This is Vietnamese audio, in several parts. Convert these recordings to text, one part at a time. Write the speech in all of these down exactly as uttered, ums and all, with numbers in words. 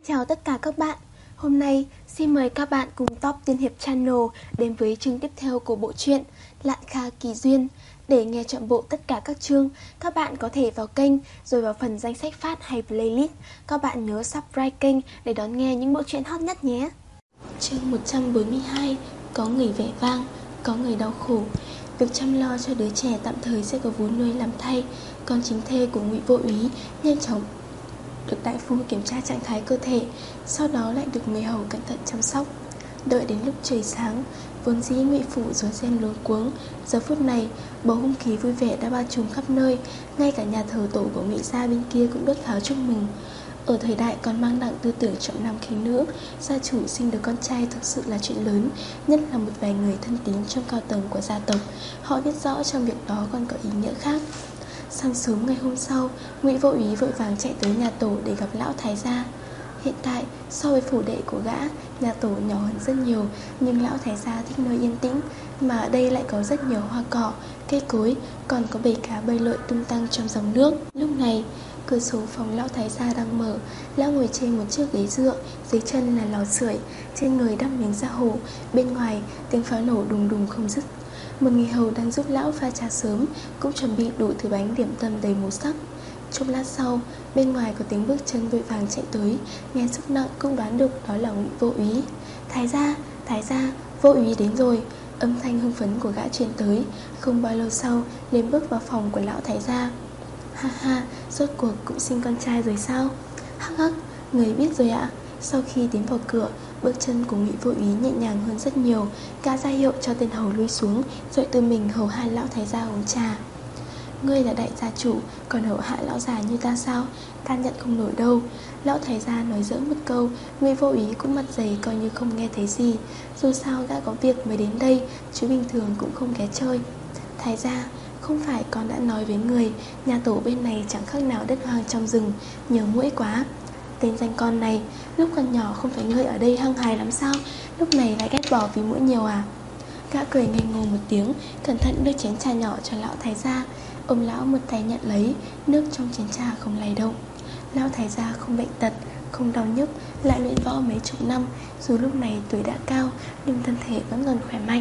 Chào tất cả các bạn. Hôm nay xin mời các bạn cùng Top Tiên Hiệp Channel đến với chương tiếp theo của bộ truyện Lạn Kha Kỳ Duyên. Để nghe trọn bộ tất cả các chương, các bạn có thể vào kênh rồi vào phần danh sách phát hay playlist. Các bạn nhớ subscribe kênh để đón nghe những bộ truyện hot nhất nhé. Chương một trăm bốn mươi hai. Có người vẻ vang, có người đau khổ. Việc chăm lo cho đứa trẻ tạm thời sẽ có vú nuôi làm thay. Con chính thê của Ngụy Vô Úy nhanh chóng được đại phu kiểm tra trạng thái cơ thể, sau đó lại được người hầu cẩn thận chăm sóc. Đợi đến lúc trời sáng, vốn dĩ Ngụy phủ rối ren luống cuống, giờ phút này bầu không khí vui vẻ đã bao trùm khắp nơi. Ngay cả nhà thờ tổ của Ngụy gia bên kia cũng đốt pháo chúc mừng. Ở thời đại còn mang nặng tư tưởng trọng nam khinh nữ, gia chủ sinh được con trai thực sự là chuyện lớn. Nhất là một vài người thân tín trong cao tầng của gia tộc, họ biết rõ trong việc đó còn có ý nghĩa khác. Sáng sớm ngày hôm sau, Ngụy Vô Úy vội vàng chạy tới nhà tổ để gặp lão thái gia. Hiện tại, so với phủ đệ của gã, nhà tổ nhỏ hơn rất nhiều, nhưng lão thái gia thích nơi yên tĩnh, mà ở đây lại có rất nhiều hoa cỏ, cây cối, còn có bầy cá bơi lội tung tăng trong dòng nước. Lúc này, cửa sổ phòng lão thái gia đang mở, lão ngồi trên một chiếc ghế dựa, dưới chân là lò sưởi, trên người đắp miếng da hổ, bên ngoài tiếng pháo nổ đùng đùng không dứt. Một người hầu đang giúp lão pha trà sớm cũng chuẩn bị đủ thứ bánh điểm tâm đầy màu sắc. Chốc lát sau, bên ngoài có tiếng bước chân vội vàng chạy tới, nghe sức nặng cũng đoán được đó là Ngụy Vô Úy. Thái gia, thái gia, Vô Úy đến rồi. Âm thanh hưng phấn của gã truyền tới. Không bao lâu sau, liền bước vào phòng của lão thái gia. Ha ha, rốt cuộc cũng sinh con trai rồi sao? Hắc hắc, người biết rồi ạ. Sau khi tiến vào cửa, bước chân của Ngụy Vô Úy nhẹ nhàng hơn rất nhiều. Gã ra hiệu cho tên hầu lui xuống, rồi tự mình hầu hạ lão thái gia uống trà. Ngươi là đại gia chủ, còn hầu hạ lão già như ta sao? Ta nhận không nổi đâu. Lão thái gia nói giỡn một câu, Ngụy Vô Úy cũng mặt dày coi như không nghe thấy gì. Dù sao gã có việc mới đến đây, chứ bình thường cũng không ghé chơi. Thái gia, không phải con đã nói với người, nhà tổ bên này chẳng khác nào đất hoang trong rừng, nhiều muỗi quá. Tên danh con này, lúc còn nhỏ không phải ngươi ở đây hăng hái lắm sao? Lúc này lại ghét bỏ vì muỗi nhiều à? Gã cười ngây ngô một tiếng, cẩn thận đưa chén trà nhỏ cho lão thái gia. Ông lão một tay nhận lấy, nước trong chén trà không lay động. Lão thái gia không bệnh tật, không đau nhức, lại luyện võ mấy chục năm, dù lúc này tuổi đã cao nhưng thân thể vẫn còn khỏe mạnh.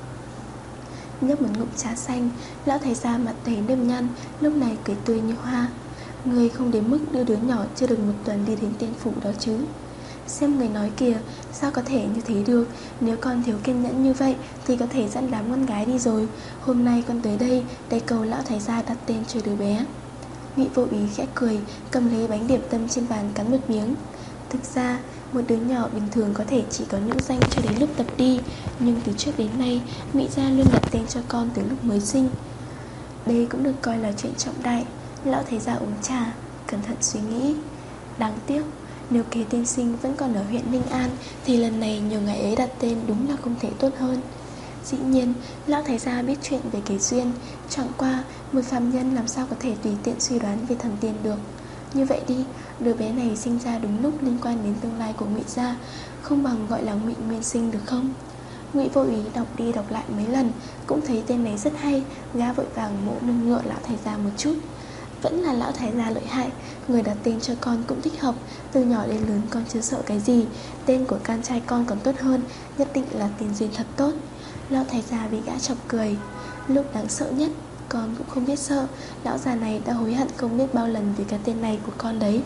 Nhấp một ngụm trà xanh, lão thái gia mặt đầy nếp nhăn, lúc này cười tươi như hoa. Người không đến mức đưa đứa nhỏ chưa được một tuần đi đến tiên phủ đó chứ? Xem người nói kìa, sao có thể như thế được? Nếu con thiếu kiên nhẫn như vậy thì có thể dẫn đám con gái đi rồi. Hôm nay con tới đây để cầu lão thái gia đặt tên cho đứa bé. Ngụy Vô Úy khẽ cười, cầm lấy bánh điểm tâm trên bàn cắn một miếng. Thực ra, một đứa nhỏ bình thường có thể chỉ có những danh cho đến lúc tập đi, nhưng từ trước đến nay, Ngụy gia luôn đặt tên cho con từ lúc mới sinh. Đây cũng được coi là chuyện trọng đại. Lão thái gia uống trà, cẩn thận suy nghĩ. Đáng tiếc, nếu kế tiên sinh vẫn còn ở huyện Ninh An thì lần này nhiều ngày ấy đặt tên đúng là không thể tốt hơn. Dĩ nhiên, lão thái gia biết chuyện về kế duyên, chẳng qua một phàm nhân làm sao có thể tùy tiện suy đoán về thần tiên được. Như vậy đi, đứa bé này sinh ra đúng lúc liên quan đến tương lai của Ngụy gia, không bằng gọi là Ngụy Nguyên Sinh được không? Ngụy Vô Úy đọc đi đọc lại mấy lần, cũng thấy tên này rất hay. Gã vội vàng mộ nâng ngựa lão thái gia một chút. Vẫn là lão thái gia lợi hại, người đặt tên cho con cũng thích hợp. Từ nhỏ đến lớn con chưa sợ cái gì, tên của con trai con còn tốt hơn, nhất định là tiền duyên thật tốt. Lão thái gia bị gã chọc cười. Lúc đáng sợ nhất, con cũng không biết sợ. Lão già này đã hối hận không biết bao lần vì cái tên này của con đấy.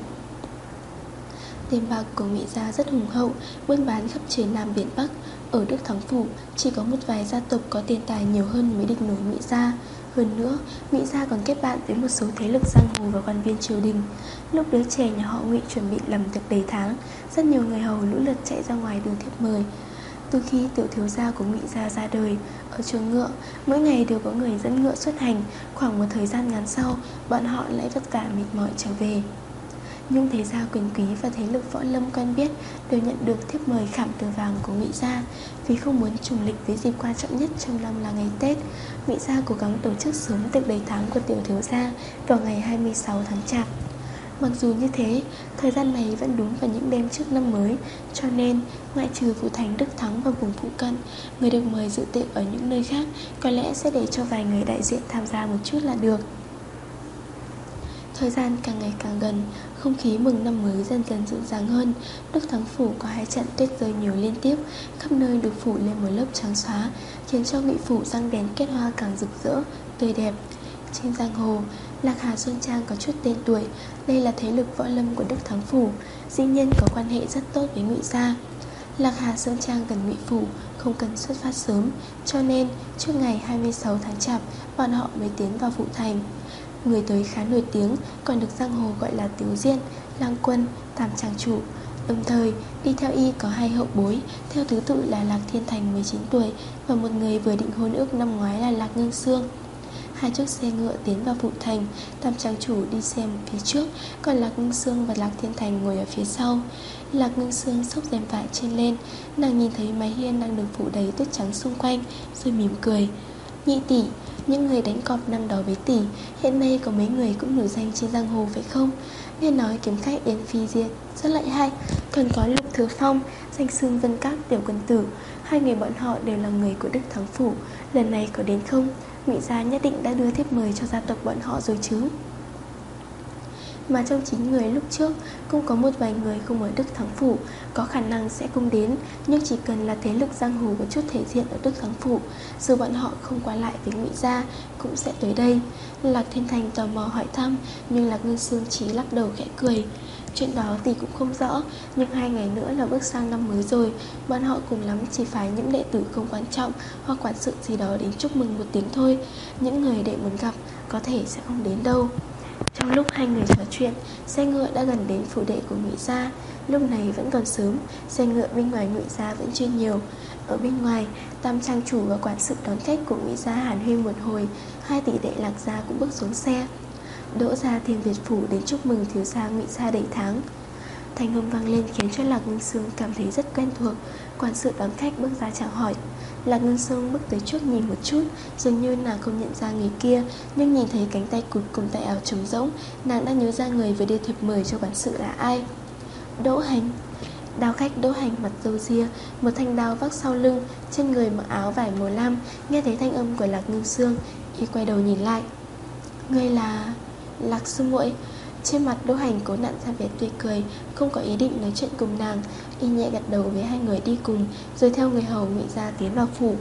Tiền bạc của Ngụy gia rất hùng hậu, buôn bán khắp trời Nam biển Bắc. Ở Đức Thắng phủ chỉ có một vài gia tộc có tiền tài nhiều hơn mới địch nổi Ngụy gia. Hơn nữa, Ngụy gia còn kết bạn với một số thế lực giang hồ và quan viên triều đình. Lúc đứa trẻ nhà họ Ngụy chuẩn bị làm tiệc đầy tháng, rất nhiều người hầu lũ lượt chạy ra ngoài đưa thiệp mời. Từ khi tiểu thiếu gia của Ngụy gia ra đời, ở chuồng ngựa, mỗi ngày đều có người dẫn ngựa xuất hành. Khoảng một thời gian ngắn sau, bọn họ lại vất vả mệt mỏi trở về. Nhưng thế gia quyền quý và thế lực võ lâm quen biết đều nhận được thiếp mời khảm từ vàng của Ngụy gia. Vì không muốn trùng lịch với dịp quan trọng nhất trong năm là ngày Tết, Ngụy gia cố gắng tổ chức sớm tiệc đầy tháng của tiểu thiếu gia vào ngày hai mươi sáu tháng Chạp. Mặc dù như thế, thời gian này vẫn đúng vào những đêm trước năm mới, cho nên ngoại trừ phủ thành Đức Thắng và vùng phụ cận, người được mời dự tiệc ở những nơi khác có lẽ sẽ để cho vài người đại diện tham gia một chút là được. Thời gian càng ngày càng gần, Không khí mừng năm mới dần dần dịu dàng hơn. Đức Thắng Phủ có hai trận tuyết rơi nhiều liên tiếp, khắp nơi được phủ lên một lớp trắng xóa, khiến cho Ngụy Phủ răng đèn kết hoa càng rực rỡ, tươi đẹp. Trên giang hồ, Lạc Hà Sơn Trang có chút tên tuổi. Đây là thế lực võ lâm của Đức Thắng Phủ, dĩ nhiên có quan hệ rất tốt với Ngụy gia. Lạc Hà Sơn Trang gần Ngụy Phủ, không cần xuất phát sớm, cho nên trước ngày hai mươi sáu tháng Chạp, bọn họ mới tiến vào phủ thành. Người tới khá nổi tiếng, còn được giang hồ gọi là Tiếu Diện, Lang Quân, Tam Trang Chủ. Đồng thời, đi theo y có hai hậu bối, theo thứ tự là Lạc Thiên Thành mười chín tuổi và một người vừa định hôn ước năm ngoái là Lạc Ngưng Sương. Hai chiếc xe ngựa tiến vào phủ thành, Tam Trang Chủ đi xem phía trước, còn Lạc Ngưng Sương và Lạc Thiên Thành ngồi ở phía sau. Lạc Ngưng Sương xốc rèm vải trên lên, nàng nhìn thấy mái hiên đang được phủ đầy tuyết trắng xung quanh, rồi mỉm cười. Nhị tỷ, những người đánh cọp năm đó với tỷ, hiện nay có mấy người cũng nổi danh trên giang hồ phải không? Nghe nói kiếm khách Yến Phi Diệt rất lợi hại, còn có Lục Thừa Phong, danh xưng Vân Các tiểu quân tử. Hai người bọn họ đều là người của Đức Thắng Phủ, lần này có đến không? Ngụy gia nhất định đã đưa thiếp mời cho gia tộc bọn họ rồi chứ. Mà trong chín người lúc trước cũng có một vài người không ở Đức Thắng Phủ, có khả năng sẽ không đến, nhưng chỉ cần là thế lực giang hồ có chút thể diện ở Đức Thắng Phủ, dù bọn họ không qua lại với Ngụy gia cũng sẽ tới đây. Lạc Thiên Thành tò mò hỏi thăm, nhưng Lạc Ngưng Sương chỉ lắc đầu khẽ cười. Chuyện đó thì cũng không rõ, nhưng hai ngày nữa là bước sang năm mới rồi, bọn họ cùng lắm chỉ phải những đệ tử không quan trọng hoặc quản sự gì đó đến chúc mừng một tiếng thôi. Những người đệ muốn gặp có thể sẽ không đến đâu. Trong lúc hai người trò chuyện, xe ngựa đã gần đến phủ đệ của Ngụy gia. Lúc này vẫn còn sớm, xe ngựa bên ngoài Ngụy gia vẫn chưa nhiều. Ở bên ngoài, Tam Trang Chủ và quản sự đón khách của Ngụy gia hàn huyên một hồi, hai tỷ đệ Lạc gia cũng bước xuống xe. Đỗ gia Thiên Việt phủ đến chúc mừng thiếu gia Ngụy gia đầy tháng. Thanh âm vang lên khiến cho Lạc Ngưng Sương cảm thấy rất quen thuộc. Quản sự đón khách bước ra chào hỏi. Lạc Ngưng Sương bước tới trước nhìn một chút, dường như nàng không nhận ra người kia, nhưng nhìn thấy cánh tay cụt cùng tay áo trống rỗng, nàng đã nhớ ra người vừa đưa thiệp mời cho quản sự là ai. Đỗ Hành. Đao khách Đỗ Hành mặt râu ria, một thanh đao vác sau lưng, trên người mặc áo vải màu lam. Nghe thấy thanh âm của Lạc Ngưng Sương, y quay đầu nhìn lại. Ngươi là... Lạc sư muội. Trên mặt Đỗ Hành cố nặn ra vẻ tươi cười, không có ý định nói chuyện cùng nàng. Y nhẹ gật đầu với hai người đi cùng, rồi theo người hầu Ngụy gia tiến vào phủ.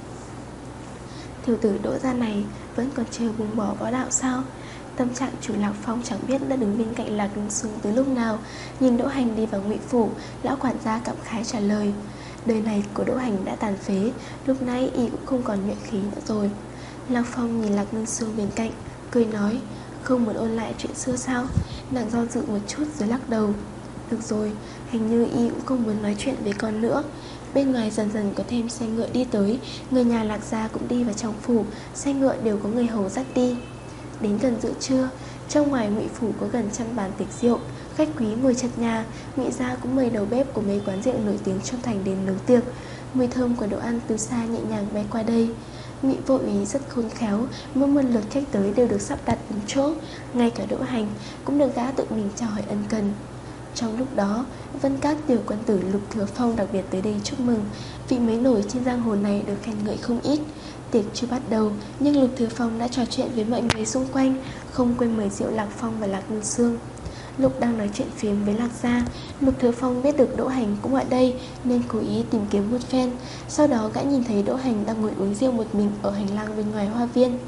Tiểu tử Đỗ gia này vẫn còn chưa buông bỏ võ đạo sao? Tâm trạng chủ Lạc Phong chẳng biết đã đứng bên cạnh Lạc Ngưng Sương từ lúc nào. Nhìn Đỗ Hành đi vào Ngụy phủ, lão quản gia cảm khái trả lời. Đời này của Đỗ Hành đã tàn phế, lúc này y cũng không còn nhuệ khí nữa rồi. Lạc Phong nhìn Lạc Ngưng Sương bên cạnh, cười nói. Không muốn ôn lại chuyện xưa sao? Nàng do dự một chút rồi lắc đầu. Được rồi, hình như y cũng không muốn nói chuyện với con nữa. Bên ngoài dần dần có thêm xe ngựa đi tới, người nhà Lạc gia cũng đi vào trong phủ, xe ngựa đều có người hầu dắt đi. Đến gần giữa trưa, trong ngoài Ngụy phủ có gần trăm bàn tiệc rượu, khách quý ngồi chật nhà. Ngụy gia cũng mời đầu bếp của mấy quán rượu nổi tiếng trong thành đến nấu tiệc. Mùi thơm của đồ ăn từ xa nhẹ nhàng bay qua đây. Ngụy Vô Ý rất khôn khéo, mỗi một lượt khách tới đều được sắp đặt đúng chỗ, ngay cả Đỗ Hành cũng được gã tự mình chào hỏi ân cần. Trong lúc đó, Vân Các tiểu quân tử Lục Thừa Phong đặc biệt tới đây chúc mừng. Vị mới nổi trên giang hồ này được khen ngợi không ít. Tiệc chưa bắt đầu, nhưng Lục Thừa Phong đã trò chuyện với mọi người xung quanh, không quên mời rượu Lạc Phong và Lạc Ngưng Sương. Lúc đang nói chuyện phiếm với Lạc gia, Lục Thừa Phong biết được Đỗ Hành cũng ở đây nên cố ý tìm kiếm một phen. Sau đó gã nhìn thấy Đỗ Hành đang ngồi uống rượu một mình ở hành lang bên ngoài hoa viên.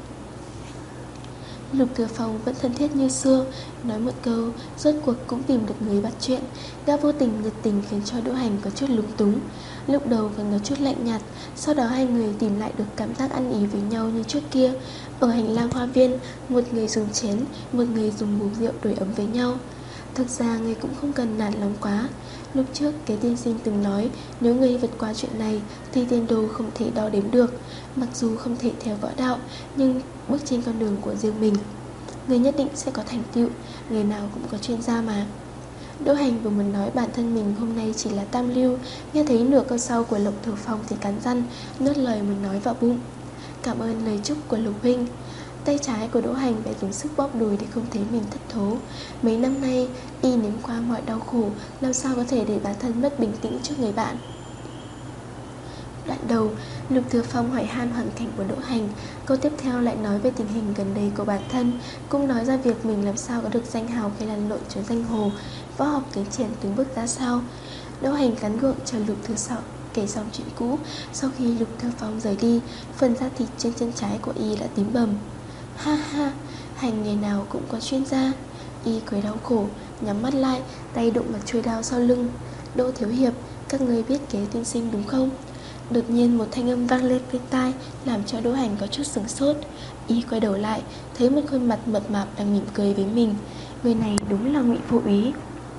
Lục Thừa Phong vẫn thân thiết như xưa, nói một câu, rốt cuộc cũng tìm được người bắt chuyện. Gã vô tình nhiệt tình khiến cho Đỗ Hành có chút lúng túng. Lúc đầu còn có chút lạnh nhạt, sau đó hai người tìm lại được cảm giác ăn ý với nhau như trước kia. Ở hành lang hoa viên, một người dùng chén, một người dùng bầu rượu đổi ấm với nhau. Thực ra người cũng không cần nản lòng quá. Lúc trước cái tiên sinh từng nói, nếu người vượt qua chuyện này thì tiền đồ không thể đo đếm được. Mặc dù không thể theo võ đạo, nhưng bước trên con đường của riêng mình, người nhất định sẽ có thành tựu. Người nào cũng có chuyên gia mà. Đỗ Hành vừa muốn nói bản thân mình hôm nay chỉ là tam lưu, nghe thấy nửa câu sau của Lục Thừa Phong thì cắn răng, nuốt lời muốn nói vào bụng. Cảm ơn lời chúc của Lục huynh. Tay trái của Đỗ Hành phải dùng sức bóp đùi để không thấy mình thất thố. Mấy năm nay y nếm qua mọi đau khổ, làm sao có thể để bản thân mất bình tĩnh trước người bạn. Đoạn đầu, Lục Thừa Phong hỏi han hoàn cảnh của Đỗ Hành. Câu tiếp theo lại nói về tình hình gần đây của bản thân, cũng nói ra việc mình làm sao có được danh hào khi lăn lộn trên giang hồ, võ học tiến triển từng bước ra sao. Đỗ Hành cắn gượng chờ Lục Thừa Sọ kể xong chuyện cũ. Sau khi Lục Thừa Phong rời đi, phần da thịt trên chân trái của y đã tím bầm. Ha ha, hành nghề nào cũng có chuyên gia. Y cười đau khổ, nhắm mắt lại, tay đụng vào chuôi đao sau lưng. Đỗ thiếu hiệp, các ngươi biết Kế tiên sinh đúng không? Đột nhiên một thanh âm vang lên bên tai, làm cho Đỗ Hành có chút sửng sốt. Y quay đầu lại, thấy một khuôn mặt mập mạp đang mỉm cười với mình. Người này đúng là Ngụy Vô Úy.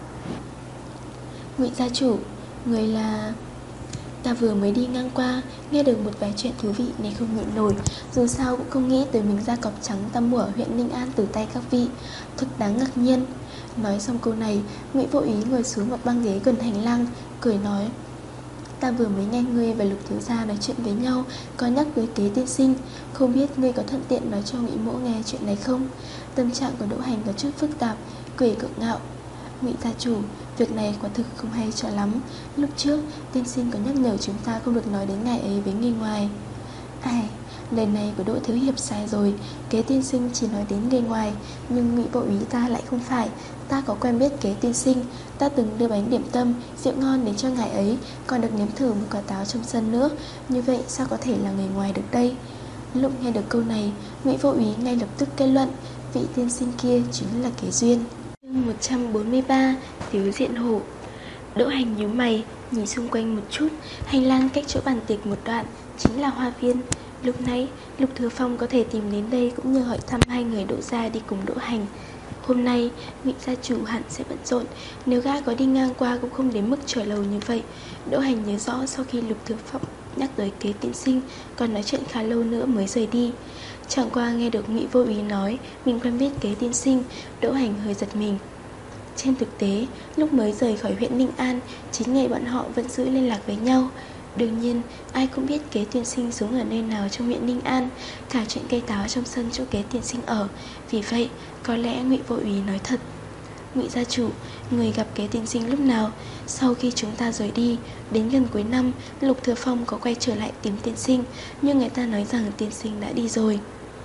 Ngụy gia chủ, người là... Ta vừa mới đi ngang qua, nghe được một vài chuyện thú vị nên không nhịn nổi. Dù sao cũng không nghĩ tới mình ra cọp trắng ta mua ở huyện Ninh An từ tay các vị, thật đáng ngạc nhiên. Nói xong câu này, Ngụy Vô Úy ngồi xuống một băng ghế gần hành lang, cười nói: Ta vừa mới nghe ngươi và Lục thiếu gia nói chuyện với nhau, có nhắc tới Kế tiên sinh, không biết ngươi có thuận tiện nói cho Ngụy mỗ nghe chuyện này không? Tâm trạng của Đỗ Hành có chút phức tạp, cười gượng ngạo: Ngụy gia chủ, việc này quả thực không hay cho lắm. Lúc trước, tiên sinh có nhắc nhở chúng ta không được nói đến ngày ấy với người ngoài. Ai, lời này của Đỗ thiếu hiệp sai rồi. Kế tiên sinh chỉ nói đến người ngoài, nhưng Ngụy Vô Úy ta lại không phải. Ta có quen biết Kế tiên sinh, ta từng đưa bánh điểm tâm, rượu ngon đến cho ngài ấy, còn được nếm thử một quả táo trong sân nữa. Như vậy sao có thể là người ngoài được đây? Lúc nghe được câu này, Ngụy Vô Úy ngay lập tức kết luận vị tiên sinh kia chính là Kế Duyên. Chương một trăm bốn mươi ba, Tiếu Diện Hổ. Đỗ Hành nhíu mày, nhìn xung quanh một chút. Hành lang cách chỗ bàn tiệc một đoạn chính là hoa viên. Lúc nãy Lục Thừa Phong có thể tìm đến đây cũng nhờ hỏi thăm hai người Đỗ gia đi cùng Đỗ Hành. Hôm nay Ngụy gia chủ hẳn sẽ bận rộn, nếu gã có đi ngang qua cũng không đến mức chờ lâu như vậy. Đỗ Hành nhớ rõ sau khi Lục Thừa Phong nhắc tới Kế tiên sinh, còn nói chuyện khá lâu nữa mới rời đi. Chẳng qua nghe được Ngụy Vô Úy nói mình quen biết Kế tiên sinh, Đỗ Hành hơi giật mình. Trên thực tế, lúc mới rời khỏi huyện Ninh An, chín ngày bọn họ vẫn giữ liên lạc với nhau. Đương nhiên, ai cũng biết Kế tiên sinh sống ở nơi nào trong huyện Ninh An, cả chuyện cây táo trong sân chỗ Kế tiên sinh ở. Vì vậy, có lẽ Ngụy Vô Úy nói thật. Ngụy gia chủ, người gặp Kế tiên sinh lúc nào? Sau khi chúng ta rời đi, đến gần cuối năm, Lục Thừa Phong có quay trở lại tìm tiên sinh, nhưng người ta nói rằng tiên sinh đã đi rồi.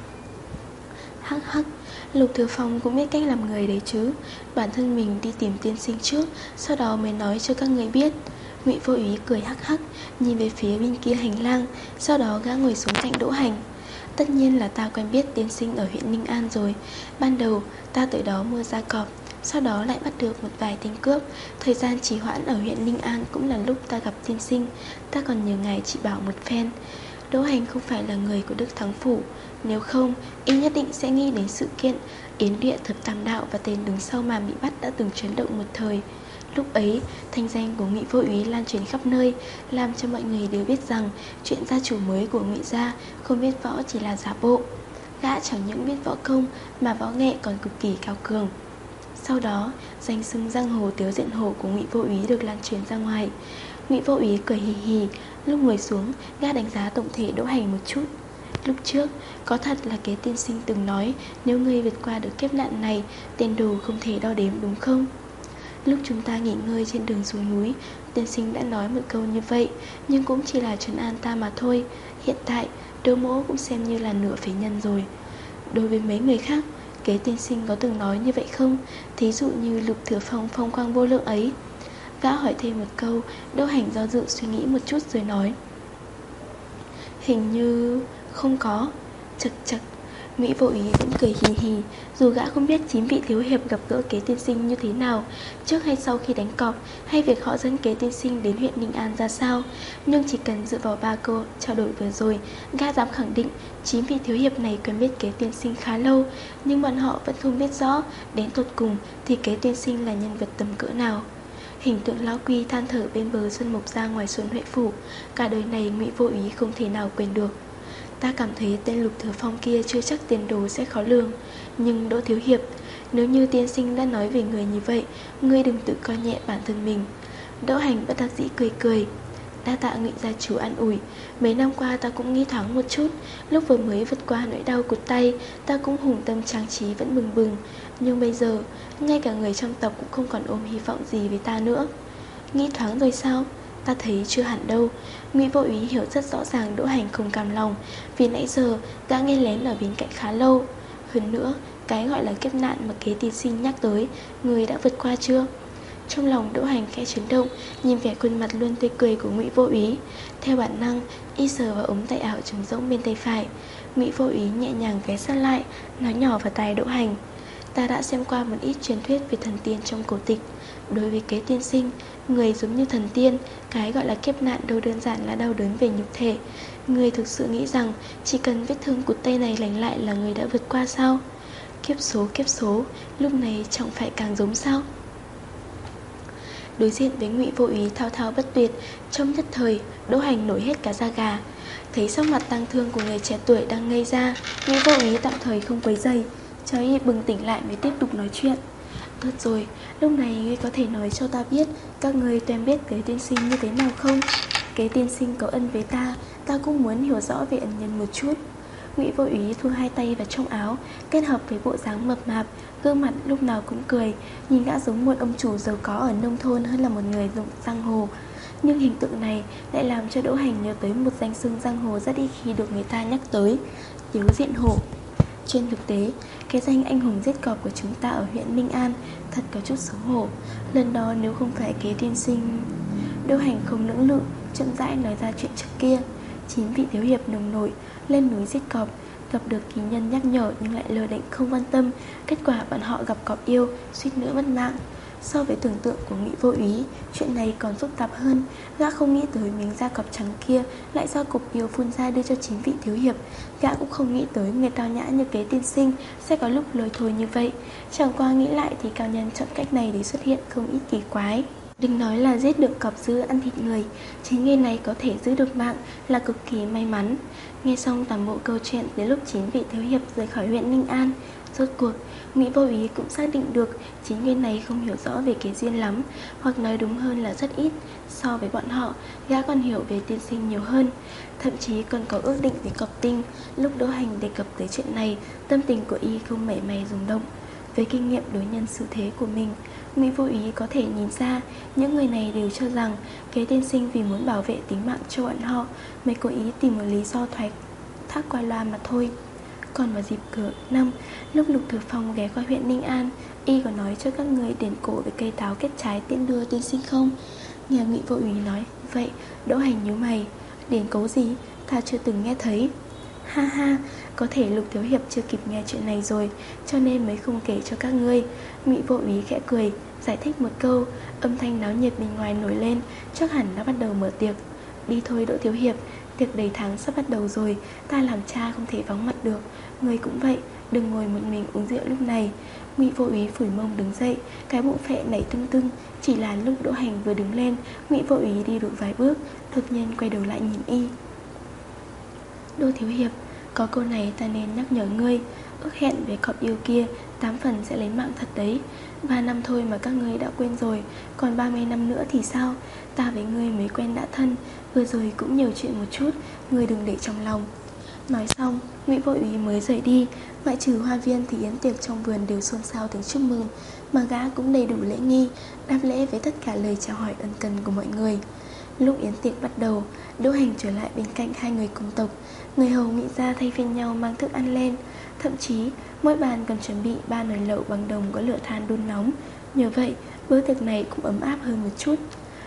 Hắc hắc, Lục Thừa Phong cũng biết cách làm người đấy chứ. Bản thân mình đi tìm tiên sinh trước, sau đó mới nói cho các người biết. Ngụy Vô Úy cười hắc hắc, nhìn về phía bên kia hành lang. Sau đó gã ngồi xuống cạnh Đỗ Hành. Tất nhiên là ta quen biết tiên sinh ở huyện Ninh An rồi. Ban đầu ta tới đó mua da cọp, sau đó lại bắt được một vài tên cướp. Thời gian trì hoãn ở huyện Ninh An cũng là lúc ta gặp tiên sinh. Ta còn nhờ ngài chỉ bảo một phen. Đỗ Hành không phải là người của Đức Thắng Phủ, nếu không, y nhất định sẽ nghĩ đến sự kiện Yến Địa Thập Tam Đạo và tên đứng sau màn bị bắt đã từng chấn động một thời. Lúc ấy, thanh danh của Ngụy Vô Úy lan truyền khắp nơi, làm cho mọi người đều biết rằng chuyện gia chủ mới của Ngụy gia không biết võ chỉ là giả bộ. Gã chẳng những biết võ công mà võ nghệ còn cực kỳ cao cường. Sau đó, danh xưng giang hồ Tiếu Diện Hổ của Ngụy Vô Úy được lan truyền ra ngoài. Ngụy Vô Úy cười hì hì, lúc ngồi xuống, gã đánh giá tổng thể Đỗ Hành một chút. Lúc trước, có thật là Kế tiên sinh từng nói nếu ngươi vượt qua được kiếp nạn này, tiền đồ không thể đo đếm đúng không? Lúc chúng ta nghỉ ngơi trên đường xuống núi, tiên sinh đã nói một câu như vậy, nhưng cũng chỉ là trấn an ta mà thôi. Hiện tại, Đỗ mỗ cũng xem như là nửa phế nhân rồi. Đối với mấy người khác, Kế tiên sinh có từng nói như vậy không? Thí dụ như Lục Thừa Phong phong quang vô lượng ấy. Gã hỏi thêm một câu, Đỗ Hành do dự suy nghĩ một chút rồi nói: Hình như không có. Chật chật, Ngụy Vô Úy vẫn cười hì hì. Dù gã không biết chín vị thiếu hiệp gặp gỡ Kế tiên sinh như thế nào, trước hay sau khi đánh cọp, hay việc họ dẫn Kế tiên sinh đến huyện Ninh An ra sao, nhưng chỉ cần dựa vào ba câu trao đổi vừa rồi, gã dám khẳng định chín vị thiếu hiệp này quen biết Kế tiên sinh khá lâu. Nhưng bọn họ vẫn không biết rõ đến tột cùng thì Kế tiên sinh là nhân vật tầm cỡ nào. Hình tượng lão Quy than thở bên bờ Xuân Mộc Giang ngoài Xuân Huệ Phủ, cả đời này Ngụy Vô Úy không thể nào quên được. Ta cảm thấy tên Lục Thừa Phong kia chưa chắc tiền đồ sẽ khó lường. Nhưng Đỗ thiếu hiệp, nếu như tiên sinh đã nói về người như vậy, ngươi đừng tự coi nhẹ bản thân mình. Đỗ Hành bất đắc dĩ cười cười. Đa tạ Ngụy gia chủ an ủi. Mấy năm qua ta cũng nghi thoáng một chút. Lúc vừa mới vượt qua nỗi đau cụt tay, ta cũng hùng tâm trang trí vẫn bừng bừng. Nhưng bây giờ, ngay cả người trong tộc cũng không còn ôm hy vọng gì với ta nữa. Nghi thoáng rồi sao? Ta thấy chưa hẳn đâu. Ngụy Vô Úy hiểu rất rõ ràng Đỗ Hành không cam lòng, vì nãy giờ gã nghe lén ở bên cạnh khá lâu. Hơn nữa, cái gọi là kiếp nạn mà Kế tiên sinh nhắc tới, người đã vượt qua chưa? Trong lòng Đỗ Hành khẽ chấn động, nhìn vẻ khuôn mặt luôn tươi cười của Ngụy Vô Úy. Theo bản năng, y sờ vào ống tay áo trống rỗng bên tay phải. Ngụy Vô Úy nhẹ nhàng ghé sát lại, nói nhỏ vào tai Đỗ Hành: Ta đã xem qua một ít truyền thuyết về thần tiên trong cổ tịch. Đối với Kế tiên sinh, người giống như thần tiên, cái gọi là kiếp nạn đâu đơn giản là đau đớn về nhục thể. Người thực sự nghĩ rằng chỉ cần vết thương cụt tay này lành lại là người đã vượt qua sao? Kiếp số, kiếp số, lúc này chẳng phải càng giống sao? Đối diện với Ngụy Vô Úy thao thao bất tuyệt, trong nhất thời Đỗ Hành nổi hết cả da gà. Thấy sắc mặt tang thương của người trẻ tuổi đang ngây ra, Ngụy Vô Úy tạm thời không quấy rầy, cho y bừng tỉnh lại mới tiếp tục nói chuyện. Tốt rồi, lúc này ngươi có thể nói cho ta biết các ngươi quen biết Kế tiên sinh như thế nào không? Kế tiên sinh có ân với ta, ta cũng muốn hiểu rõ về ân nhân một chút. Ngụy Vô Úy thu hai tay vào trong áo, kết hợp với bộ dáng mập mạp, gương mặt lúc nào cũng cười, nhìn gã giống một ông chủ giàu có ở nông thôn hơn là một người rộng giang hồ. Nhưng hình tượng này lại làm cho Đỗ Hành nhớ tới một danh xưng giang hồ rất ít khi được người ta nhắc tới: Tiếu Diện Hổ. Trên thực tế, cái danh anh hùng giết cọp của chúng ta ở huyện Ninh An thật có chút xấu hổ. Lần đó nếu không phải Kế tiên sinh... Đỗ Hành không lưỡng lự, chậm rãi nói ra chuyện trước kia. Chín vị thiếu hiệp nồng nổi lên núi giết cọp, gặp được kỳ nhân nhắc nhở nhưng lại lơ đễnh không quan tâm. Kết quả bọn họ gặp cọp yêu, suýt nữa mất mạng. So với tưởng tượng của Ngụy Vô Úy, chuyện này còn phức tạp hơn. Gã không nghĩ tới miếng da cọp trắng kia lại do cọp yêu phun ra đưa cho chín vị thiếu hiệp. Gã cũng không nghĩ tới người tao nhã như Kế tiên sinh sẽ có lúc lôi thôi như vậy. Chẳng qua nghĩ lại thì cao nhân chọn cách này để xuất hiện không ít kỳ quái. Đừng nói là giết được cọp dữ ăn thịt người, chính người này có thể giữ được mạng là cực kỳ may mắn. Nghe xong toàn bộ câu chuyện đến lúc chín vị thiếu hiệp rời khỏi huyện Ninh An, rốt cuộc Ngụy Vô Úy cũng xác định được chính người này không hiểu rõ về Kế duyên lắm, hoặc nói đúng hơn là rất ít. So với bọn họ, gã còn hiểu về tiên sinh nhiều hơn, thậm chí còn có ước định với cọp tinh. Lúc Đỗ Hành đề cập tới chuyện này, tâm tình của y không mảy may rung động. Với kinh nghiệm đối nhân xử thế của mình, Ngụy Vô Úy có thể nhìn ra những người này đều cho rằng Kế tiên sinh vì muốn bảo vệ tính mạng cho bọn họ mới cố ý tìm một lý do thoái thác qua loa mà thôi. Còn vào dịp cửa năm, lúc Lục Thừa Phong ghé qua huyện Ninh An, y có nói cho các người đến cổ với cây táo kết trái tiễn đưa tiên sinh không? Nghe Ngụy Vô Úy nói vậy, Đỗ Hành nhíu mày. Đến cố gì? Ta chưa từng nghe thấy. Ha ha, có thể Lục thiếu hiệp chưa kịp nghe chuyện này rồi, cho nên mới không kể cho các ngươi. Ngụy Vô Úy khẽ cười, giải thích một câu. Âm thanh náo nhiệt bên ngoài nổi lên, chắc hẳn đã bắt đầu mở tiệc. Đi thôi Đỗ thiếu hiệp, tiệc đầy tháng sắp bắt đầu rồi, ta làm cha không thể vắng mặt được. Ngươi cũng vậy, đừng ngồi một mình uống rượu lúc này. Ngụy Vô Úy phủi mông đứng dậy, cái bụng phệ nảy tưng tưng. Chỉ là lúc Đỗ Hành vừa đứng lên, Ngụy Vô Úy đi được vài bước, đột nhiên quay đầu lại nhìn y. Đỗ thiếu hiệp, có câu này ta nên nhắc nhở ngươi. Ước hẹn với cọp yêu kia tám phần sẽ lấy mạng thật đấy. Ba năm thôi mà các ngươi đã quên rồi, còn ba mươi năm nữa thì sao? Ta với ngươi mới quen đã thân, vừa rồi cũng nhiều chuyện một chút, ngươi đừng để trong lòng. Nói xong, Ngụy Vô Úy mới rời đi. Ngoại trừ hoa viên thì yến tiệc trong vườn đều xôn xao tiếng chúc mừng, mà gã cũng đầy đủ lễ nghi, đáp lễ với tất cả lời chào hỏi ân cần của mọi người. Lúc yến tiệc bắt đầu, Đỗ Hành trở lại bên cạnh hai người cùng tộc. Người hầu nghĩ ra thay phiên nhau mang thức ăn lên. Thậm chí mỗi bàn còn chuẩn bị ba nồi lẩu bằng đồng có lửa than đun nóng. Nhờ vậy bữa tiệc này cũng ấm áp hơn một chút.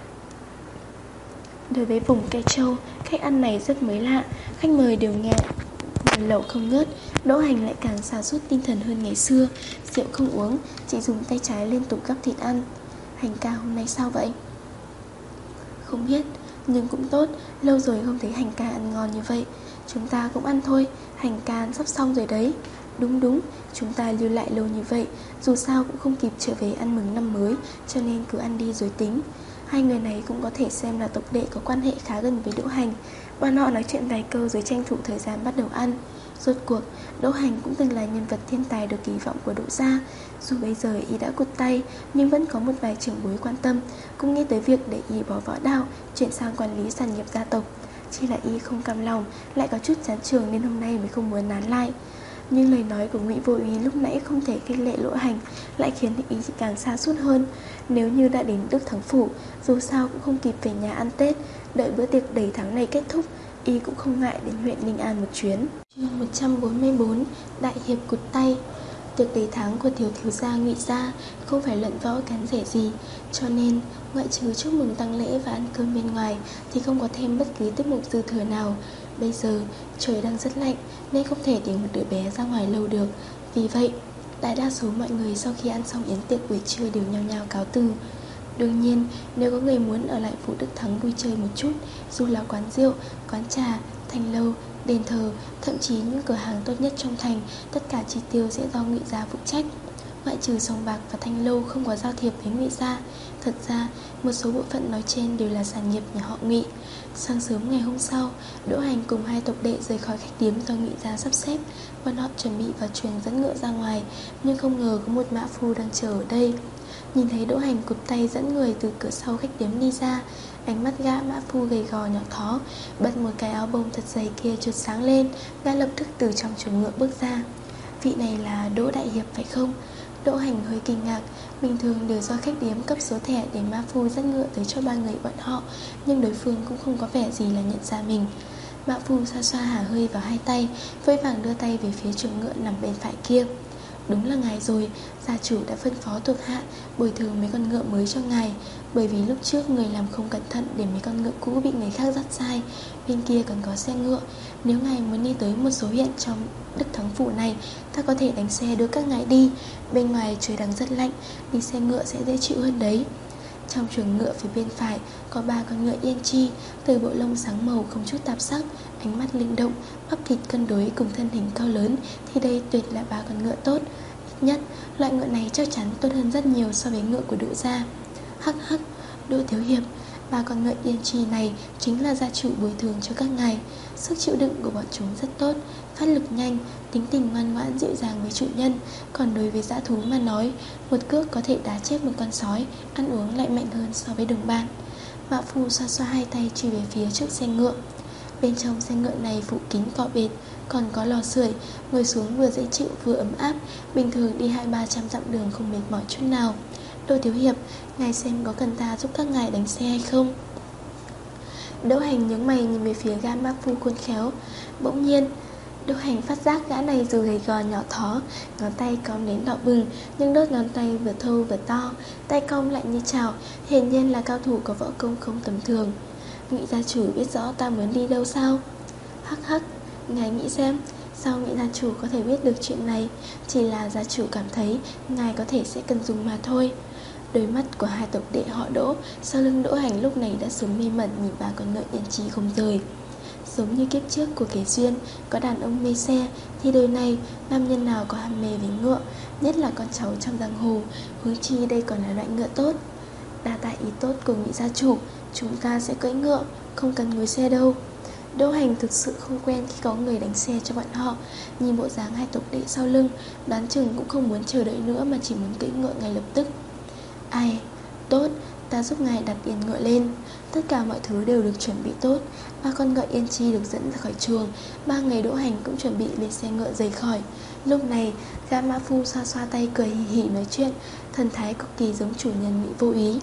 Đối với vùng Cây Châu, cách ăn này rất mới lạ. Khách mời đều nghe nồi lẩu không ngớt. Đỗ Hành lại càng sa sút tinh thần hơn ngày xưa. Rượu không uống, chỉ dùng tay trái liên tục gắp thịt ăn. Hành ca hôm nay sao vậy? Không biết, nhưng cũng tốt. Lâu rồi không thấy Hành ca ăn ngon như vậy. Chúng ta cũng ăn thôi, Hành ca ăn sắp xong rồi đấy. Đúng đúng, chúng ta lưu lại lâu như vậy, dù sao cũng không kịp trở về ăn mừng năm mới, cho nên cứ ăn đi rồi tính. Hai người này cũng có thể xem là tộc đệ có quan hệ khá gần với Đỗ Hành. Bọn họ nói chuyện vài câu rồi tranh thủ thời gian bắt đầu ăn. Rốt cuộc, Đỗ Hành cũng từng là nhân vật thiên tài được kỳ vọng của Đỗ gia. Dù bây giờ y đã cụt tay, nhưng vẫn có một vài trưởng bối quan tâm, cũng nghĩ tới việc để y bỏ võ đạo, chuyển sang quản lý sản nghiệp gia tộc. Chỉ là y không cam lòng, lại có chút chán trường nên hôm nay mới không muốn nán lại. Nhưng lời nói của Ngụy Vô Úy lúc nãy không thể khích lệ Đỗ Hành, lại khiến ý chỉ càng xa sút hơn. Nếu như đã đến Đức Thắng Phủ, dù sao cũng không kịp về nhà ăn Tết. Đợi bữa tiệc đầy tháng này kết thúc, y cũng không ngại đến huyện Ninh An một chuyến. Chương một trăm bốn mươi bốn. Đại hiệp cụt tay. Tiệc đầy tháng của thiếu thiếu gia Ngụy gia không phải luận võ cán rẻ gì, cho nên ngoại trừ chúc mừng tang lễ và ăn cơm bên ngoài thì không có thêm bất cứ tiết mục dư thừa nào. Bây giờ trời đang rất lạnh nên không thể để một đứa bé ra ngoài lâu được. Vì vậy đại đa số mọi người sau khi ăn xong yến tiệc buổi trưa đều nhao nhao cáo từ. Đương nhiên nếu có người muốn ở lại phủ Đức Thắng vui chơi một chút, dù là quán rượu, quán trà, thanh lâu, đền thờ, thậm chí những cửa hàng tốt nhất trong thành, tất cả chi tiêu sẽ do Ngụy gia phụ trách. Ngoại trừ sòng bạc và thanh lâu không có giao thiệp với Ngụy gia, thật ra một số bộ phận nói trên đều là sản nghiệp nhà họ Ngụy. Sáng sớm ngày hôm sau, Đỗ Hành cùng hai tộc đệ rời khỏi khách điếm do Ngụy gia sắp xếp. Bọn họ chuẩn bị vào truyền dẫn ngựa ra ngoài, nhưng không ngờ có một mã phu đang chờ ở đây. Nhìn thấy Đỗ Hành cụp tay dẫn người từ cửa sau khách điếm đi ra, ánh mắt gã mã phu gầy gò nhỏ thó, bật một cái áo bông thật dày kia chợt sáng lên. Gã lập tức từ trong chuồng ngựa bước ra. Vị này là Đỗ đại hiệp phải không? Đỗ Hành hơi kinh ngạc. Bình thường đều do khách điếm cấp số thẻ để mã phu dắt ngựa tới cho ba người bọn họ, nhưng đối phương cũng không có vẻ gì là nhận ra mình. Mã phu xoa xoa hả hơi vào hai tay, vội vàng đưa tay về phía chuồng ngựa nằm bên phải kia. Đúng là ngài rồi, gia chủ đã phân phó thuộc hạ bồi thường mấy con ngựa mới cho ngài. Bởi vì lúc trước người làm không cẩn thận để mấy con ngựa cũ bị người khác dắt sai. Bên kia còn có xe ngựa. Nếu ngài muốn đi tới một số huyện trong Đức Thắng Phủ này, ta có thể đánh xe đưa các ngài đi. Bên ngoài trời đang rất lạnh, đi xe ngựa sẽ dễ chịu hơn đấy. Trong chuồng ngựa phía bên phải có ba con ngựa yên chi, từ bộ lông sáng màu không chút tạp sắc, ánh mắt linh động, bắp thịt cân đối cùng thân hình cao lớn, thì đây tuyệt là ba con ngựa tốt. Ít nhất loại ngựa này chắc chắn tốt hơn rất nhiều so với ngựa của Đỗ gia. Hắc hắc, Đỗ thiếu hiệp, ba con ngựa yên chi này chính là gia chủ bồi thường cho các ngài. Sức chịu đựng của bọn chúng rất tốt, phát lực nhanh, tính tình ngoan ngoãn dịu dàng với chủ nhân. Còn đối với dã thú mà nói, một cước có thể đá chết một con sói, ăn uống lại mạnh hơn so với đồng bạn. Mã phu xoa xoa hai tay chỉ về phía trước xe ngựa. Bên trong xe ngựa này phủ kín cọ bệt, còn có lò sưởi, ngồi xuống vừa dễ chịu vừa ấm áp. Bình thường đi hai ba trăm dặm đường không mệt mỏi chút nào. Đỗ thiếu hiệp, ngài xem có cần ta giúp các ngài đánh xe hay không? Đỗ Hành nhướng mày nhìn về phía gã mã phu khôn khéo. Bỗng nhiên Đỗ Hành phát giác gã này dù gầy gò nhỏ thó, ngón tay cong đến đỏ bừng, nhưng đốt ngón tay vừa thô vừa to, tay cong lại như chảo, hiển nhiên là cao thủ có võ công không tầm thường. Ngụy gia chủ biết rõ ta muốn đi đâu sao? Hắc hắc, ngài nghĩ xem, sao Ngụy gia chủ có thể biết được chuyện này? Chỉ là gia chủ cảm thấy ngài có thể sẽ cần dùng mà thôi. Đôi mắt của hai tộc đệ họ Đỗ sau lưng Đỗ Hành lúc này đã xuống mê mẩn nhìn ba con ngựa yên chi không rời. Giống như kiếp trước của Kế Duyên có đàn ông mê xe, thì đời này nam nhân nào có ham mê với ngựa, nhất là con cháu trong giang hồ, huống chi đây còn là loại ngựa tốt. Đa tạ ý tốt của Ngụy gia chủ, chúng ta sẽ cưỡi ngựa, không cần ngồi xe đâu. Đỗ Hành thực sự không quen khi có người đánh xe cho bọn họ. Nhìn bộ dáng hai tộc đệ sau lưng, đoán chừng cũng không muốn chờ đợi nữa mà chỉ muốn cưỡi ngựa ngay lập tức. Ai, tốt, ta giúp ngài đặt yên ngựa lên. Tất cả mọi thứ đều được chuẩn bị tốt. Ba con ngựa yên chi được dẫn ra khỏi chuồng. Ba người Đỗ Hành cũng chuẩn bị lên xe ngựa rời khỏi. Lúc này gã mã phu xoa xoa tay cười hì hì nói chuyện, thần thái cực kỳ giống chủ nhân Ngụy Vô Úy.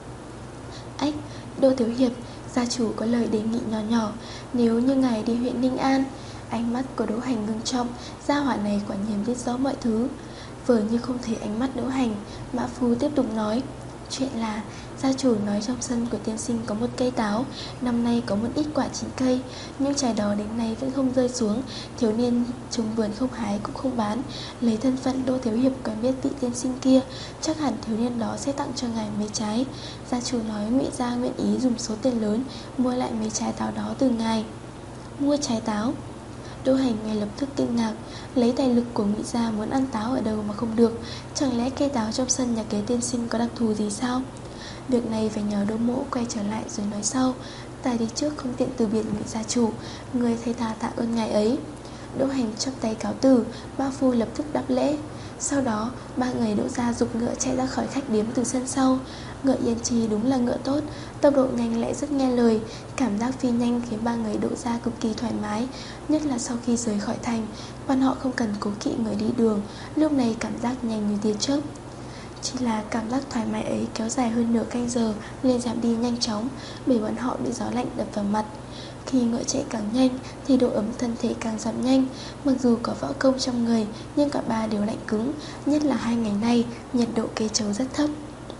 Ách, Đỗ thiếu hiệp, gia chủ có lời đề nghị nhỏ nhỏ. Nếu như ngài đi huyện Ninh An. Ánh mắt của Đỗ Hành ngưng trọng, gia hỏa này quả nhiên biết rõ mọi thứ. Vừa như không thấy ánh mắt Đỗ Hành, mã phu tiếp tục nói. Chuyện là gia chủ nói trong sân của tiên sinh có một cây táo, năm nay có một ít quả chín cây, nhưng trái đó đến nay vẫn không rơi xuống. Thiếu niên trồng vườn không hái cũng không bán. Lấy thân phận Đỗ thiếu hiệp quen biết vị tiên sinh kia, chắc hẳn thiếu niên đó sẽ tặng cho ngài mấy trái. Gia chủ nói Ngụy gia nguyện ý dùng số tiền lớn mua lại mấy trái táo đó từ ngài. Mua trái táo? Đỗ Hành ngay lập tức kinh ngạc. Lấy tài lực của Ngụy gia muốn ăn táo ở đâu mà không được? Chẳng lẽ cây táo trong sân nhà kế tiên sinh có đặc thù gì sao? Việc này phải nhờ Đỗ mỗ quay trở lại rồi nói sau. Tài đi trước không tiện từ biệt Ngụy gia chủ, người thay ta tạ ơn ngài ấy. Đỗ Hành chắp tay cáo từ, Mã Phu lập tức đáp lễ. Sau đó ba người Đỗ gia giục ngựa chạy ra khỏi khách điếm từ sân sau. Ngựa Yên Chi đúng là ngựa tốt, tốc độ nhanh lại rất nghe lời. Cảm giác phi nhanh khiến ba người Đỗ gia cực kỳ thoải mái. Nhất là sau khi rời khỏi thành, bọn họ không cần cố kỵ người đi đường, lúc này cảm giác nhanh như tia chớp. Chỉ là cảm giác thoải mái ấy kéo dài hơn nửa canh giờ liền giảm đi nhanh chóng, bởi bọn họ bị gió lạnh đập vào mặt. Khi ngựa chạy càng nhanh thì độ ấm thân thể càng giảm nhanh. Mặc dù có võ công trong người nhưng cả ba đều lạnh cứng. Nhất là hai ngày nay nhiệt độ cây trấu rất thấp.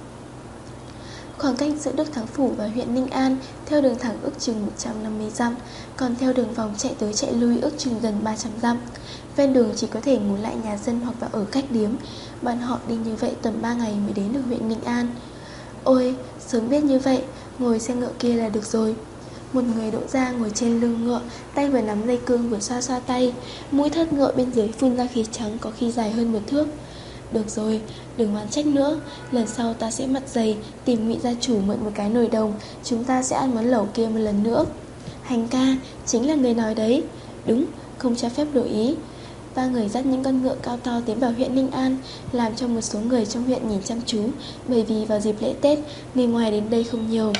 Khoảng cách giữa Đức Thắng Phủ và huyện Ninh An theo đường thẳng ước chừng một trăm năm mươi dặm, còn theo đường vòng chạy tới chạy lui ước chừng gần ba trăm dặm. Ven đường chỉ có thể ngủ lại nhà dân hoặc là ở khách điếm. Bọn họ đi như vậy tầm ba ngày mới đến được huyện Ninh An. Ôi, sớm biết như vậy, ngồi xe ngựa kia là được rồi. Một người Đỗ gia ngồi trên lưng ngựa, tay vừa nắm dây cương vừa xoa xoa tay. Mũi thớt ngựa bên dưới phun ra khí trắng có khi dài hơn một thước. Được rồi, đừng oán trách nữa. Lần sau ta sẽ mặt dày tìm Ngụy gia chủ mượn một cái nồi đồng, chúng ta sẽ ăn món lẩu kia một lần nữa. Hành ca, chính là người nói đấy. Đúng, không cho phép đổi ý. Ba người dắt những con ngựa cao to tiến vào huyện Ninh An, làm cho một số người trong huyện nhìn chăm chú, bởi vì vào dịp lễ Tết, người ngoài đến đây không nhiều.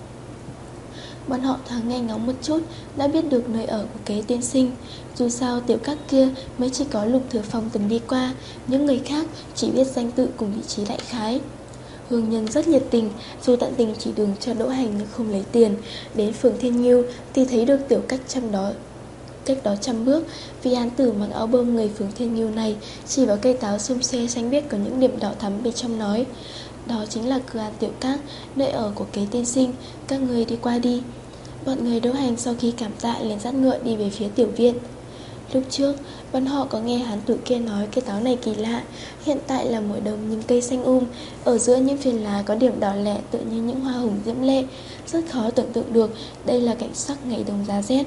Bọn họ thoáng nghe ngóng một chút đã biết được nơi ở của Kế tiên sinh. Dù sao tiểu các kia mới chỉ có Lục Thừa Phong từng đi qua, những người khác chỉ biết danh tự cùng vị trí đại khái. Hương nhân rất nhiệt tình, dù tận tình chỉ đường cho Đỗ Hành nhưng không lấy tiền. Đến phường Thiên Nhiêu thì thấy được tiểu cách trăm đó cách đó trăm bước. Vì án tử mặc áo bông người phường Thiên Nhiêu này chỉ vào cây táo xum xuê xanh biếc có những điểm đỏ thắm bên trong nói: đó chính là cửa hàng tiểu các, nơi ở của Kế tiên sinh, các người đi qua đi. Bọn người Đỗ Hành sau khi cảm tạ liền dắt ngựa đi về phía tiểu viện. Lúc trước bọn họ có nghe hán tử kia nói cây táo này kỳ lạ. Hiện tại là mùa đông nhưng cây xanh um, ở giữa những phiến lá có điểm đỏ lẻ tựa như những hoa hồng diễm lệ. Rất khó tưởng tượng được đây là cảnh sắc ngày đông giá rét.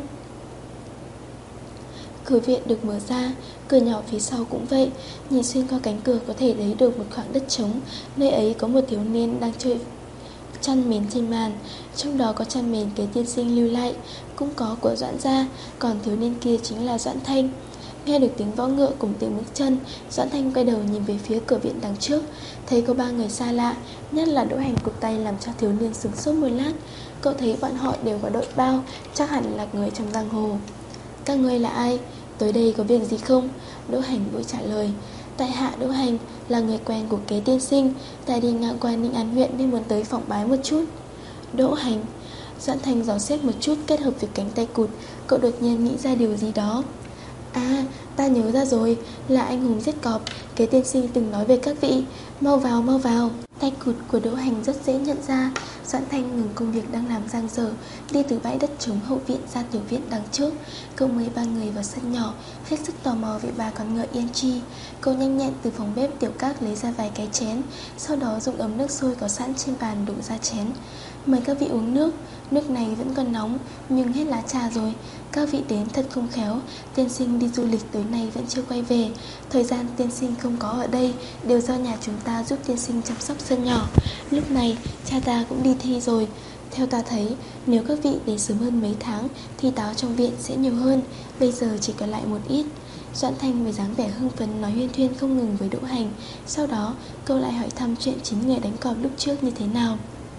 Cửa viện được mở ra, cửa nhỏ phía sau cũng vậy. Nhìn xuyên qua cánh cửa có thể thấy được một khoảng đất trống. Nơi ấy có một thiếu niên đang chơi chăn mền trên màn. Trong đó có chăn mền Kế tiên sinh lưu lại, cũng có của Doãn gia. Còn thiếu niên kia chính là Doãn Thanh. Nghe được tiếng võ ngựa cùng tiếng bước chân, Doãn Thanh quay đầu nhìn về phía cửa viện đằng trước, thấy có ba người xa lạ. Nhất là Đỗ Hành cụp tay làm cho thiếu niên sửng sốt một lát. Cậu thấy bọn họ đều có đội bao, chắc hẳn là người trong giang hồ. Các ngươi là ai? Tới đây có việc gì không? Đỗ Hành vội trả lời: tại hạ Đỗ Hành, là người quen của Kế tiên sinh. Ta đi ngang qua Ninh An huyện nên muốn tới phỏng bái một chút. Đỗ Hành. Doãn Thanh dò xét một chút kết hợp với cánh tay cụt. Cậu đột nhiên nghĩ ra điều gì đó. À, ta nhớ ra rồi, là anh hùng giết cọp. Kế tiên sinh từng nói về các vị. Mau vào, mau vào. Tay cụt của Đỗ Hành rất dễ nhận ra. Doãn Thanh ngừng công việc đang làm giang dở, đi từ bãi đất trống hậu viện ra tiểu viện đằng trước. Cậu mời ba người vào sân nhỏ, hết sức tò mò về ba con ngựa Yên Chi. Cậu nhanh nhẹn từ phòng bếp tiểu các lấy ra vài cái chén, sau đó dùng ấm nước sôi có sẵn trên bàn đổ ra chén. Mời các vị uống nước. Nước này vẫn còn nóng nhưng hết lá trà rồi. Các vị đến thật không khéo, tiên sinh đi du lịch tới nay vẫn chưa quay về. Thời gian tiên sinh không có ở đây đều do nhà chúng ta giúp tiên sinh chăm sóc sân nhỏ. Lúc này cha ta cũng đi thi rồi. Theo ta thấy, nếu các vị đến sớm hơn mấy tháng thì táo trong viện sẽ nhiều hơn. Bây giờ chỉ còn lại một ít. Doãn Thanh với dáng vẻ hưng phấn nói huyên thuyên không ngừng với Đỗ Hành. Sau đó cậu lại hỏi thăm chuyện chính người đánh cọp lúc trước như thế nào.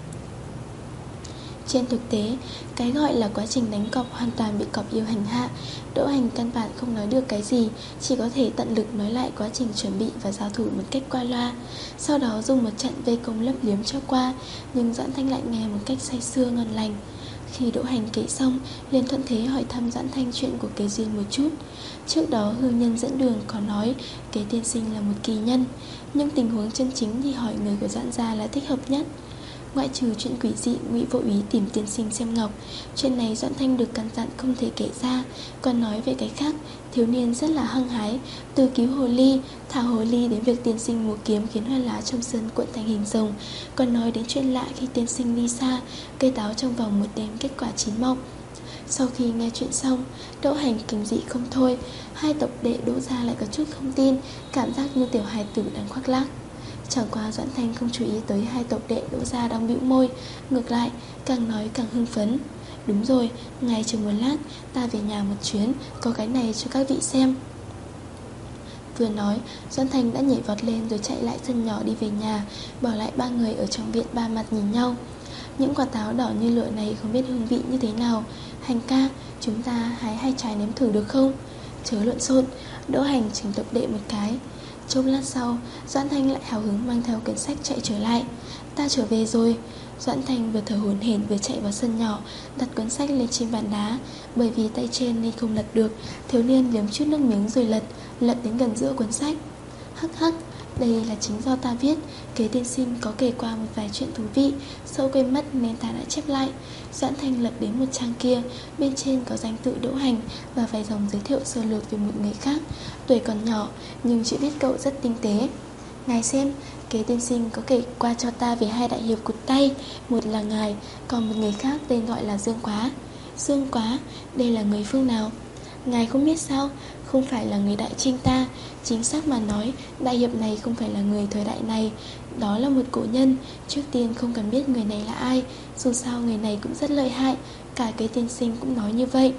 Trên thực tế, cái gọi là quá trình đánh cọp hoàn toàn bị cọp yêu hành hạ. Đỗ Hành căn bản không nói được cái gì, chỉ có thể tận lực nói lại quá trình chuẩn bị và giao thủ một cách qua loa. Sau đó dùng một trận vây công lấp liếm cho qua, nhưng Doãn Thanh lại nghe một cách say sưa ngon lành. Khi Đỗ Hành kể xong, liền thuận thế hỏi thăm Doãn Thanh chuyện của Kế duyên một chút. Trước đó hương nhân dẫn đường có nói Kế tiên sinh là một kỳ nhân, nhưng tình huống chân chính thì hỏi người của Doãn gia là thích hợp nhất. Ngoại trừ chuyện quỷ dị Ngụy Vô Úy tìm tiên sinh xem ngọc, chuyện này Doãn Thanh được căn dặn không thể kể ra. Còn nói về cái khác, thiếu niên rất là hăng hái, từ cứu hồ ly, thả hồ ly đến việc tiên sinh múa kiếm khiến hoa lá trong sân cuộn thành hình rồng. Còn nói đến chuyện lạ khi tiên sinh đi xa, cây táo trong vòng một đêm kết quả chín mọng. Sau khi nghe chuyện xong, Đỗ Hành kinh dị không thôi. Hai tộc đệ Đỗ gia lại có chút không tin, cảm giác như tiểu hài tử đang khoác lác. Chẳng qua Doãn Thanh không chú ý tới hai tộc đệ Đỗ gia đang bĩu môi, ngược lại càng nói càng hưng phấn. Đúng rồi, ngài chờ một lát, ta về nhà một chuyến, có cái này cho các vị xem. Vừa nói, Doãn Thành đã nhảy vọt lên rồi chạy lại sân nhỏ đi về nhà, bỏ lại ba người ở trong viện ba mặt nhìn nhau. Những quả táo đỏ như lửa này không biết hương vị như thế nào. Hành ca, chúng ta hái hai trái nếm thử được không? Chớ lộn xộn, Đỗ Hành chừng Tộc Đệ một cái. Chốc lát sau, Doãn Thanh lại hào hứng mang theo quyển sách chạy trở lại. Ta trở về rồi. Doãn Thanh vừa thở hổn hển vừa chạy vào sân nhỏ, đặt cuốn sách lên trên bàn đá. Bởi vì tay trên nên không lật được, thiếu niên liếm chút nước miếng rồi lật, lật đến gần giữa cuốn sách. Hắc hắc, đây là chính do ta viết. Kế tiên sinh có kể qua một vài chuyện thú vị, sợ quên mất nên ta đã chép lại. Doãn Thanh lật đến một trang kia, bên trên có danh tự Đỗ Hành và vài dòng giới thiệu sơ lược về một người khác. Tuổi còn nhỏ nhưng chữ viết cậu rất tinh tế. Ngài xem, Kế tiên sinh có kể qua cho ta về hai đại hiệp cụt tay. Một là ngài, còn một người khác tên gọi là Dương Quá. Dương Quá, đây là người phương nào? Ngài không biết sao? Không phải là người Đại Trinh ta. Chính xác mà nói, đại hiệp này không phải là người thời đại này. Đó là một cổ nhân. Trước tiên không cần biết người này là ai, dù sao người này cũng rất lợi hại. Cả Kế tiên sinh cũng nói như vậy.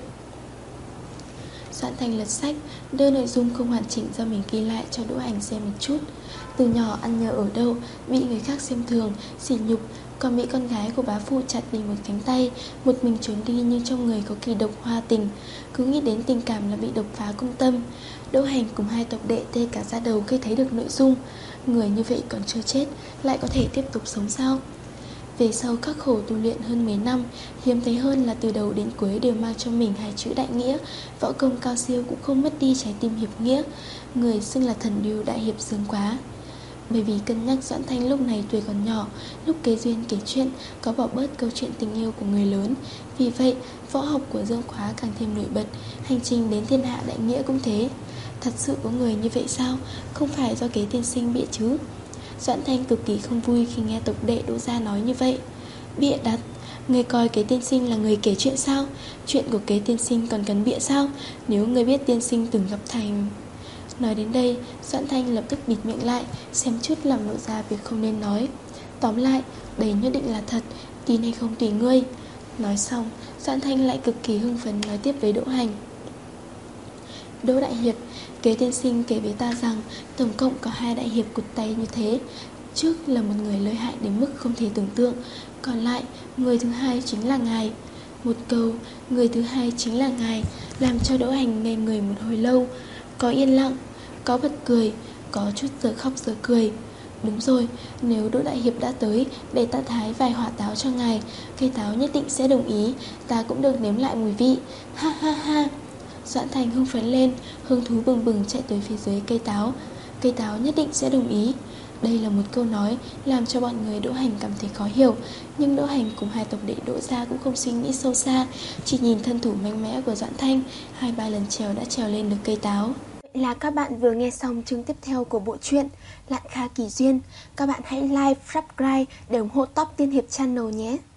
Doãn Thành lật sách, đưa nội dung không hoàn chỉnh do mình ghi lại cho Đỗ Hành xem một chút. Từ nhỏ ăn nhờ ở đâu, bị người khác xem thường, sỉ nhục, còn bị con gái của bá phụ chặt đi một cánh tay, một mình trốn đi nhưng trong người có kỳ độc hoa tình. Cứ nghĩ đến tình cảm là bị độc phá cung tâm. Đỗ Hành cùng hai tộc đệ tê cả da đầu khi thấy được nội dung. Người như vậy còn chưa chết, lại có thể tiếp tục sống sao? Về sau khắc khổ tu luyện hơn mấy năm, hiếm thấy hơn là từ đầu đến cuối đều mang cho mình hai chữ đại nghĩa. Võ công cao siêu cũng không mất đi trái tim hiệp nghĩa. Người xưng là thần điêu đại hiệp Dương Quá. Bởi vì cân nhắc Doãn Thanh lúc này tuổi còn nhỏ, lúc Kế Duyên kể chuyện có bỏ bớt câu chuyện tình yêu của người lớn. Vì vậy võ học của Dương Quá càng thêm nổi bật. Hành trình đến thiên hạ đại nghĩa cũng thế. Thật sự có người như vậy sao? Không phải do Kế tiên sinh bịa chứ? Doãn Thanh cực kỳ không vui khi nghe tộc đệ Đỗ gia nói như vậy. Bịa đặt? Người coi Kế tiên sinh là người kể chuyện sao? Chuyện của Kế tiên sinh còn cần bịa sao? Nếu người biết tiên sinh từng gặp Thành... Nói đến đây, Doãn Thanh lập tức bịt miệng lại, xem chút làm lộ ra việc không nên nói. Tóm lại, đây nhất định là thật, tin hay không tùy ngươi. Nói xong, Doãn Thanh lại cực kỳ hưng phấn nói tiếp với Đỗ Hành. Đỗ đại hiệp, Kế tiên sinh kể với ta rằng tổng cộng có hai đại hiệp cụt tay như thế. Trước là một người lợi hại đến mức không thể tưởng tượng, còn lại người thứ hai chính là ngài. Một câu người thứ hai chính là ngài làm cho Đỗ Hành ngây người một hồi lâu. Có yên lặng, có bật cười, có chút giờ khóc giờ cười. Đúng rồi, nếu Đỗ đại hiệp đã tới, để ta thái vài hỏa táo cho ngài, cây táo nhất định sẽ đồng ý, ta cũng được nếm lại mùi vị. Ha ha ha. Doãn Thành hưng phấn lên, hứng thú bừng bừng chạy tới phía dưới cây táo. Cây táo nhất định sẽ đồng ý. Đây là một câu nói làm cho bọn người Đỗ Hành cảm thấy khó hiểu. Nhưng Đỗ Hành cùng hai tộc đệ Đỗ gia cũng không suy nghĩ sâu xa, chỉ nhìn thân thủ mạnh mẽ của Doãn Thanh, hai ba lần trèo đã trèo lên được cây táo. Vậy là các bạn vừa nghe xong chương tiếp theo của bộ truyện Lạn Kha Kỳ Duyên. Các bạn hãy like, subscribe để ủng hộ Top Tiên Hiệp Channel nhé.